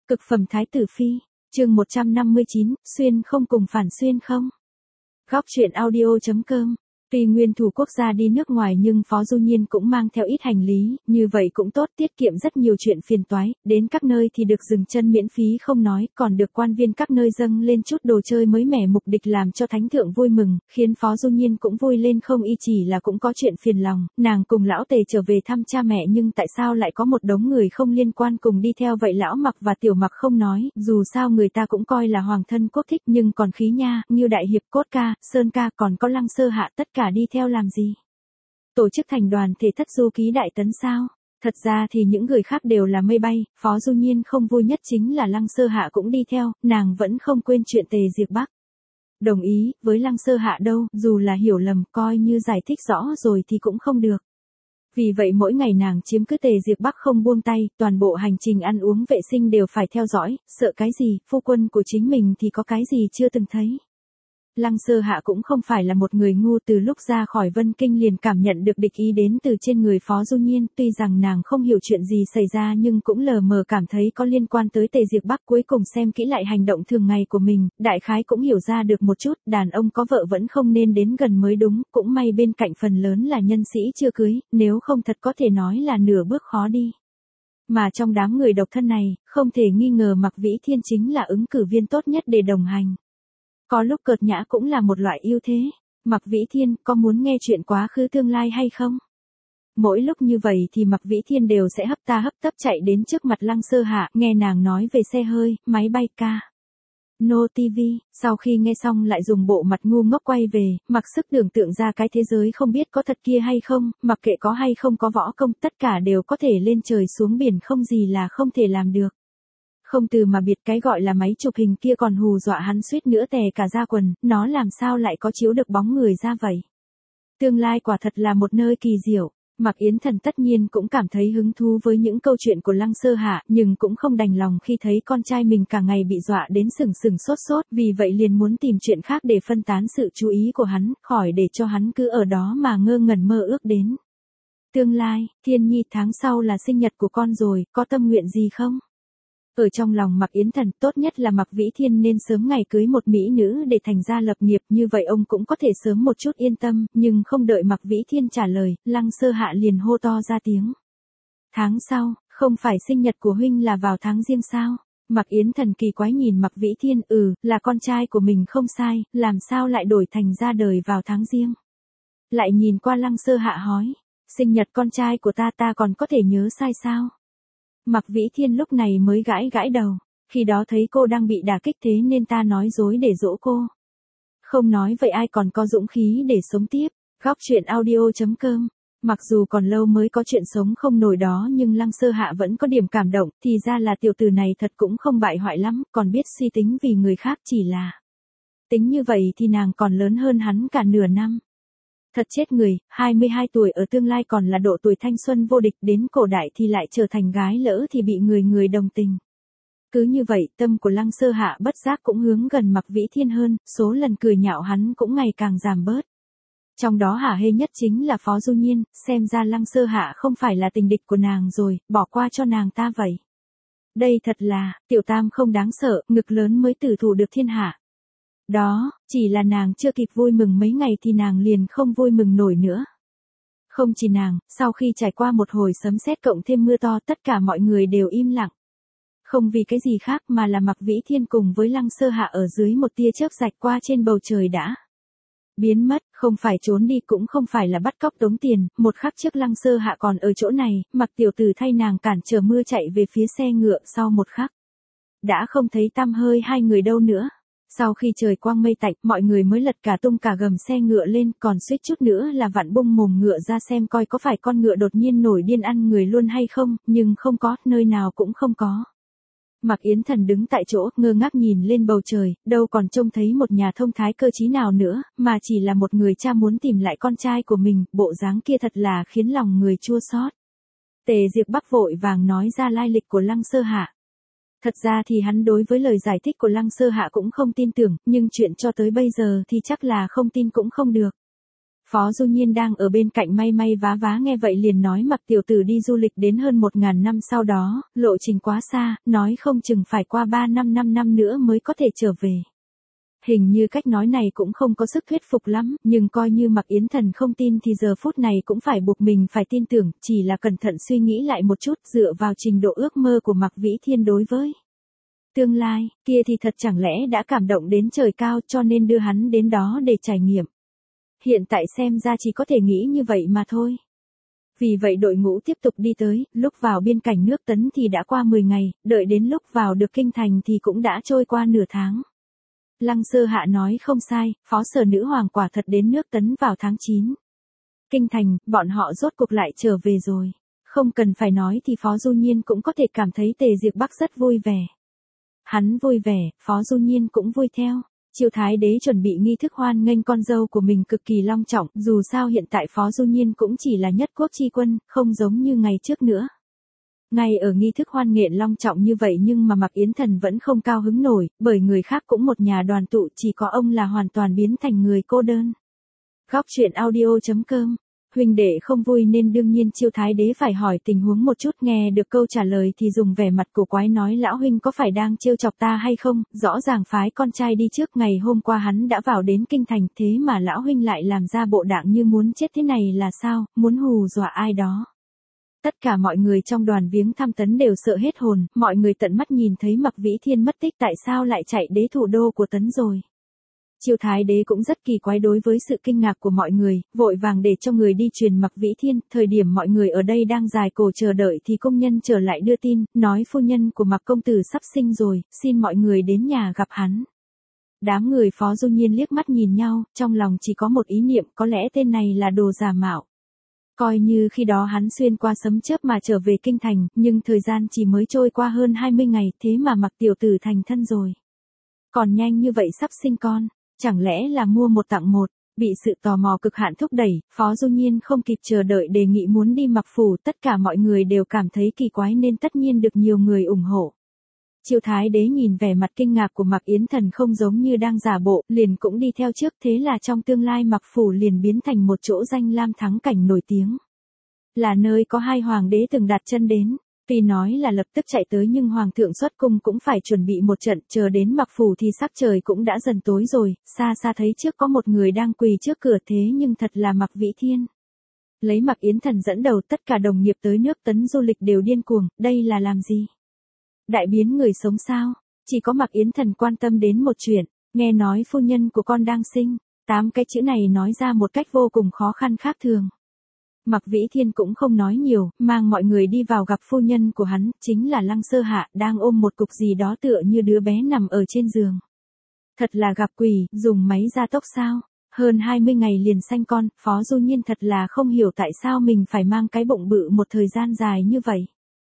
Cực phẩm Thái tử Phi, chương 159, xuyên không cùng phản xuyên không. Góc truyện audio.com. Tuy nguyên thủ quốc gia đi nước ngoài nhưng Phó Du Nhiên cũng mang theo ít hành lý, như vậy cũng tốt, tiết kiệm rất nhiều chuyện phiền toái, đến các nơi thì được dừng chân miễn phí không nói, còn được quan viên các nơi dâng lên chút đồ chơi mới mẻ, mục đích làm cho thánh thượng vui mừng, khiến Phó Du Nhiên cũng vui lên không y, chỉ là cũng có chuyện phiền lòng, nàng cùng lão Tề trở về thăm cha mẹ nhưng tại sao lại có một đống người không liên quan cùng đi theo vậy, lão Mặc và Tiểu Mặc không nói, dù sao người ta cũng coi là hoàng thân quốc thích, nhưng còn Khí Nha, Ngưu Đại Hiệp, Cốt Ca, Sơn Ca, còn có Lăng Sơ Hạ, tất cả đi theo làm gì? Tổ chức thành đoàn thể thất du ký đại tấn sao? Thật ra thì những người khác đều là mây bay, Phó Du Nhiên không vui nhất chính là Lăng Sơ Hạ cũng đi theo, nàng vẫn không quên chuyện Tề Diệp Bắc. Đồng ý, với Lăng Sơ Hạ đâu, dù là hiểu lầm, coi như giải thích rõ rồi thì cũng không được. Vì vậy mỗi ngày nàng chiếm cứ Tề Diệp Bắc không buông tay, toàn bộ hành trình ăn uống vệ sinh đều phải theo dõi, sợ cái gì, phu quân của chính mình thì có cái gì chưa từng thấy. Lăng Sơ Hạ cũng không phải là một người ngu, từ lúc ra khỏi Vân Kinh liền cảm nhận được địch ý đến từ trên người Phó Du Nhiên, tuy rằng nàng không hiểu chuyện gì xảy ra nhưng cũng lờ mờ cảm thấy có liên quan tới Tề Diệp Bắc. Cuối cùng xem kỹ lại hành động thường ngày của mình, đại khái cũng hiểu ra được một chút, đàn ông có vợ vẫn không nên đến gần mới đúng, cũng may bên cạnh phần lớn là nhân sĩ chưa cưới, nếu không thật có thể nói là nửa bước khó đi. Mà trong đám người độc thân này, không thể nghi ngờ Mạc Vĩ Thiên chính là ứng cử viên tốt nhất để đồng hành. Có lúc cợt nhã cũng là một loại ưu thế. Mạc Vĩ Thiên, có muốn nghe chuyện quá khứ tương lai hay không? Mỗi lúc như vậy thì Mạc Vĩ Thiên đều sẽ hấp ta hấp tấp chạy đến trước mặt Lăng Sơ Hạ, nghe nàng nói về xe hơi, máy bay ca. No TV, sau khi nghe xong lại dùng bộ mặt ngu ngốc quay về, mặc sức tưởng tượng ra cái thế giới không biết có thật kia hay không, mặc kệ có hay không có võ công, tất cả đều có thể lên trời xuống biển, không gì là không thể làm được. Không từ mà biệt, cái gọi là máy chụp hình kia còn hù dọa hắn suýt nữa tè cả da quần, nó làm sao lại có chiếu được bóng người ra vậy? Tương lai quả thật là một nơi kỳ diệu. Mạc Yến Thần tất nhiên cũng cảm thấy hứng thú với những câu chuyện của Lăng Sơ Hạ, nhưng cũng không đành lòng khi thấy con trai mình cả ngày bị dọa đến sừng sừng sốt sốt, vì vậy liền muốn tìm chuyện khác để phân tán sự chú ý của hắn, khỏi để cho hắn cứ ở đó mà ngơ ngẩn mơ ước đến. Tương lai, Thiên Nhi, tháng sau là sinh nhật của con rồi, có tâm nguyện gì không? Ở trong lòng Mạc Yến Thần, tốt nhất là Mạc Vĩ Thiên nên sớm ngày cưới một mỹ nữ để thành gia lập nghiệp, như vậy ông cũng có thể sớm một chút yên tâm, nhưng không đợi Mạc Vĩ Thiên trả lời, Lăng Sơ Hạ liền hô to ra tiếng. Tháng sau, không phải sinh nhật của huynh là vào tháng Giêng sao? Mạc Yến Thần kỳ quái nhìn Mạc Vĩ Thiên, là con trai của mình không sai, làm sao lại đổi thành ra đời vào tháng Giêng? Lại nhìn qua Lăng Sơ Hạ hỏi, sinh nhật con trai của ta còn có thể nhớ sai sao? Mạc Vĩ Thiên lúc này mới gãi đầu, khi đó thấy cô đang bị đả kích thế nên ta nói dối để dỗ cô. Không nói vậy ai còn có dũng khí để sống tiếp. Góc truyện audio.com. Mặc dù còn lâu mới có chuyện sống không nổi đó nhưng Lăng Sơ Hạ vẫn có điểm cảm động, thì ra là tiểu tử này thật cũng không bại hoại lắm, còn biết suy tính vì người khác, chỉ là tính như vậy thì nàng còn lớn hơn hắn cả nửa năm. Thật chết người, 22 tuổi ở tương lai còn là độ tuổi thanh xuân vô địch, đến cổ đại thì lại trở thành gái lỡ thì bị người đồng tình. Cứ như vậy, tâm của Lăng Sơ Hạ bất giác cũng hướng gần Mạc Vĩ Thiên hơn, số lần cười nhạo hắn cũng ngày càng giảm bớt. Trong đó hả hê nhất chính là Phó Du Nhiên, xem ra Lăng Sơ Hạ không phải là tình địch của nàng rồi, bỏ qua cho nàng ta vậy. Đây thật là, tiểu tam không đáng sợ, ngực lớn mới tử thủ được thiên hạ. Đó, chỉ là nàng chưa kịp vui mừng mấy ngày thì nàng liền không vui mừng nổi nữa. Không chỉ nàng, sau khi trải qua một hồi sấm sét cộng thêm mưa to, tất cả mọi người đều im lặng. Không vì cái gì khác mà là Mạc Vĩ Thiên cùng với Lăng Sơ Hạ ở dưới một tia chớp rạch qua trên bầu trời đã biến mất, không phải trốn đi cũng không phải là bắt cóc tống tiền, một khắc trước Lăng Sơ Hạ còn ở chỗ này, Mạc tiểu tử thay nàng cản trở mưa chạy về phía xe ngựa, sau một khắc đã không thấy tăm hơi hai người đâu nữa. Sau khi trời quang mây tạnh, mọi người mới lật cả tung cả gầm xe ngựa lên, còn suýt chút nữa là vặn bung mồm ngựa ra xem coi có phải con ngựa đột nhiên nổi điên ăn người luôn hay không, nhưng không có, nơi nào cũng không có. Mạc Yến Thần đứng tại chỗ, ngơ ngác nhìn lên bầu trời, đâu còn trông thấy một nhà thông thái cơ trí nào nữa, mà chỉ là một người cha muốn tìm lại con trai của mình, bộ dáng kia thật là khiến lòng người chua xót. Tề Diệp Bắc vội vàng nói ra lai lịch của Lăng Sơ Hạ. Thật ra thì hắn đối với lời giải thích của Lăng Sơ Hạ cũng không tin tưởng, nhưng chuyện cho tới bây giờ thì chắc là không tin cũng không được. Phó Du Nhiên đang ở bên cạnh may may vá vá nghe vậy liền nói Mặc tiểu tử đi du lịch đến hơn 1000 năm sau đó, lộ trình quá xa, nói không chừng phải qua 5 năm nữa mới có thể trở về. Hình như cách nói này cũng không có sức thuyết phục lắm, nhưng coi như Mạc Yến Thần không tin thì giờ phút này cũng phải buộc mình phải tin tưởng, chỉ là cẩn thận suy nghĩ lại một chút dựa vào trình độ ước mơ của Mạc Vĩ Thiên đối với tương lai, kia thì thật chẳng lẽ đã cảm động đến trời cao cho nên đưa hắn đến đó để trải nghiệm. Hiện tại xem ra chỉ có thể nghĩ như vậy mà thôi. Vì vậy đội ngũ tiếp tục đi tới, lúc vào biên cảnh nước Tấn thì đã qua 10 ngày, đợi đến lúc vào được kinh thành thì cũng đã trôi qua nửa tháng. Lăng Sơ Hạ nói không sai, phó sở nữ hoàng quả thật đến nước Tấn vào tháng 9. Kinh thành, bọn họ rốt cuộc lại trở về rồi. Không cần phải nói thì Phó Du Nhiên cũng có thể cảm thấy Tề Diệp Bắc rất vui vẻ. Hắn vui vẻ, Phó Du Nhiên cũng vui theo. Triều Thái Đế chuẩn bị nghi thức hoan nghênh con dâu của mình cực kỳ long trọng, dù sao hiện tại Phó Du Nhiên cũng chỉ là nhất quốc chi quân, không giống như ngày trước nữa. Ngay ở nghi thức hoan nghênh long trọng như vậy nhưng mà Mạc Yến Thần vẫn không cao hứng nổi, bởi người khác cũng một nhà đoàn tụ chỉ có ông là hoàn toàn biến thành người cô đơn. Góc truyện audio.com, huynh đệ không vui nên đương nhiên Chiêu Thái Đế phải hỏi tình huống một chút, nghe được câu trả lời thì dùng vẻ mặt cổ quái nói lão huynh có phải đang trêu chọc ta hay không, rõ ràng phái con trai đi trước, ngày hôm qua hắn đã vào đến kinh thành thế mà lão huynh lại làm ra bộ dạng như muốn chết thế này là sao, muốn hù dọa ai đó. Tất cả mọi người trong đoàn viếng thăm Tấn đều sợ hết hồn, mọi người tận mắt nhìn thấy Mạc Vĩ Thiên mất tích tại sao lại chạy đến thủ đô của Tấn rồi. Chiêu Thái Đế cũng rất kỳ quái đối với sự kinh ngạc của mọi người, vội vàng để cho người đi truyền Mạc Vĩ Thiên, thời điểm mọi người ở đây đang dài cổ chờ đợi thì công nhân trở lại đưa tin, nói phu nhân của Mạc công tử sắp sinh rồi, xin mọi người đến nhà gặp hắn. Đám người Phó Du Nhiên liếc mắt nhìn nhau, trong lòng chỉ có một ý niệm, có lẽ tên này là đồ giả mạo. Coi như khi đó hắn xuyên qua sấm chớp mà trở về kinh thành, nhưng thời gian chỉ mới trôi qua hơn 20 ngày, thế mà Mạc tiểu tử thành thân rồi. Còn nhanh như vậy sắp sinh con, chẳng lẽ là mua một tặng một, bị sự tò mò cực hạn thúc đẩy, Phó Du Nhiên không kịp chờ đợi đề nghị muốn đi Mạc phủ, tất cả mọi người đều cảm thấy kỳ quái nên tất nhiên được nhiều người ủng hộ. Chiêu Thái Đế nhìn vẻ mặt kinh ngạc của Mạc Yến Thần không giống như đang giả bộ, liền cũng đi theo trước, thế là trong tương lai Mạc phủ liền biến thành một chỗ danh lam thắng cảnh nổi tiếng. Là nơi có hai hoàng đế từng đặt chân đến, tuy nói là lập tức chạy tới nhưng hoàng thượng xuất cung cũng phải chuẩn bị một trận, chờ đến Mạc phủ thì sắc trời cũng đã dần tối rồi, xa xa thấy trước có một người đang quỳ trước cửa thế nhưng thật là Mạc Vĩ Thiên. Lấy Mạc Yến Thần dẫn đầu tất cả đồng nghiệp tới nước Tấn du lịch đều điên cuồng, đây là làm gì? Đại biến người sống sao? Chỉ có Mạc Yến Thần quan tâm đến một chuyện, nghe nói phu nhân của con đang sinh, 8 cái chữ này nói ra một cách vô cùng khó khăn khác thường. Mạc Vĩ Thiên cũng không nói nhiều, mang mọi người đi vào gặp phu nhân của hắn, chính là Lăng Sơ Hạ, đang ôm một cục gì đó tựa như đứa bé nằm ở trên giường. Thật là gặp quỷ, dùng máy gia tốc sao? Hơn 20 ngày liền sanh con, Phó Du Nhiên thật là không hiểu tại sao mình phải mang cái bụng bự một thời gian dài như vậy.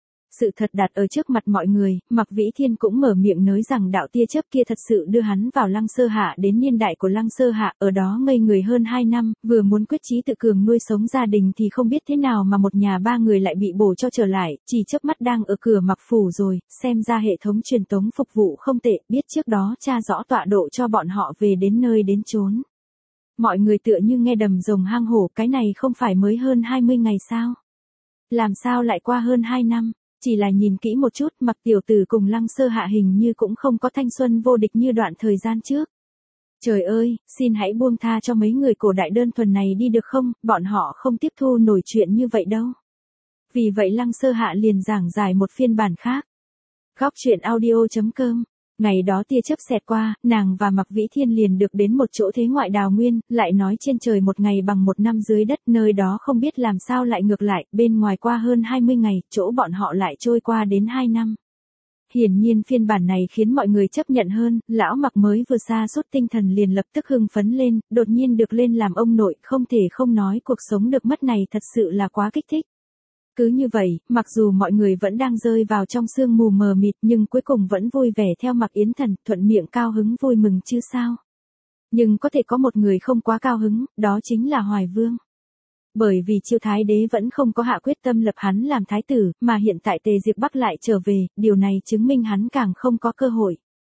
Sự thật đặt ở trước mặt mọi người, Mạc Vĩ Thiên cũng mở miệng nói rằng đạo tia chớp kia thật sự đưa hắn vào Lăng Sơ Hạ đến niên đại của Lăng Sơ Hạ, ở đó ngây người hơn 2 năm, vừa muốn quyết chí tự cường nuôi sống gia đình thì không biết thế nào mà một nhà 3 người lại bị bổ cho trở lại, chỉ chớp mắt đang ở cửa Mạc phủ rồi, xem ra hệ thống truyền tống phục vụ không tệ, biết trước đó tra rõ tọa độ cho bọn họ về đến nơi đến chốn. Mọi người tựa như nghe đầm rồng hang hổ, cái này không phải mới hơn 20 ngày sao? Làm sao lại qua hơn 2 năm? Chỉ là nhìn kỹ một chút, Mạc tiểu tử cùng Lăng Sơ Hạ hình như cũng không có thanh xuân vô địch như đoạn thời gian trước. Trời ơi, xin hãy buông tha cho mấy người cổ đại đơn thuần này đi được không, bọn họ không tiếp thu nổi chuyện như vậy đâu. Vì vậy Lăng Sơ Hạ liền giảng giải một phiên bản khác. Góc truyện audio.com. Ngày đó tia chớp xẹt qua, nàng và Mạc Vĩ Thiên liền được đến một chỗ thế ngoại đào nguyên, lại nói trên trời một ngày bằng một năm dưới đất, nơi đó không biết làm sao lại ngược lại, bên ngoài qua hơn 20 ngày, chỗ bọn họ lại trôi qua đến 2 năm. Hiển nhiên phiên bản này khiến mọi người chấp nhận hơn, lão Mạc mới vừa sa sút tinh thần liền lập tức hưng phấn lên, đột nhiên được lên làm ông nội, không thể không nói cuộc sống được mất này thật sự là quá kích thích. Cứ như vậy, mặc dù mọi người vẫn đang rơi vào trong sương mù mờ mịt nhưng cuối cùng vẫn vui vẻ theo Mạc Yến Thần, thuận miệng cao hứng vui mừng chứ sao. Nhưng có thể có một người không quá cao hứng, đó chính là Hoài Vương. Bởi vì Chiêu Thái Đế vẫn không có hạ quyết tâm lập hắn làm thái tử, mà hiện tại Tề Diệp Bắc lại trở về, điều này chứng minh hắn càng không có cơ hội.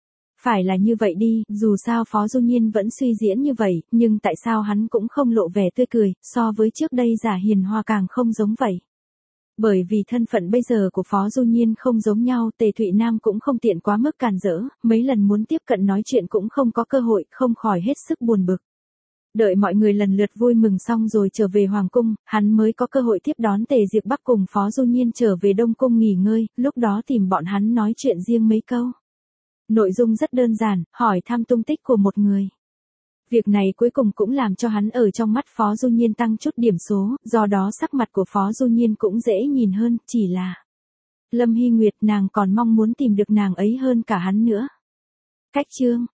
Phải là như vậy đi, dù sao Phó Du Nhiên vẫn suy diễn như vậy, nhưng tại sao hắn cũng không lộ vẻ tươi cười, so với trước đây giả hiền hòa càng không giống vậy. Bởi vì thân phận bây giờ của Phó Du Nhiên không giống nhau, Tề Thụy Nam cũng không tiện quá mức càn rỡ, mấy lần muốn tiếp cận nói chuyện cũng không có cơ hội, không khỏi hết sức buồn bực. Đợi mọi người lần lượt vui mừng xong rồi trở về Hoàng Cung, hắn mới có cơ hội tiếp đón Tề Diệp Bắc cùng Phó Du Nhiên trở về Đông Cung nghỉ ngơi, lúc đó tìm bọn hắn nói chuyện riêng mấy câu. Nội dung rất đơn giản, hỏi thăm tung tích của một người. Việc này cuối cùng cũng làm cho hắn ở trong mắt Phó Du Nhiên tăng chút điểm số, do đó sắc mặt của Phó Du Nhiên cũng dễ nhìn hơn, chỉ là Lâm Hy Nguyệt nàng còn mong muốn tìm được nàng ấy hơn cả hắn nữa. Cách chương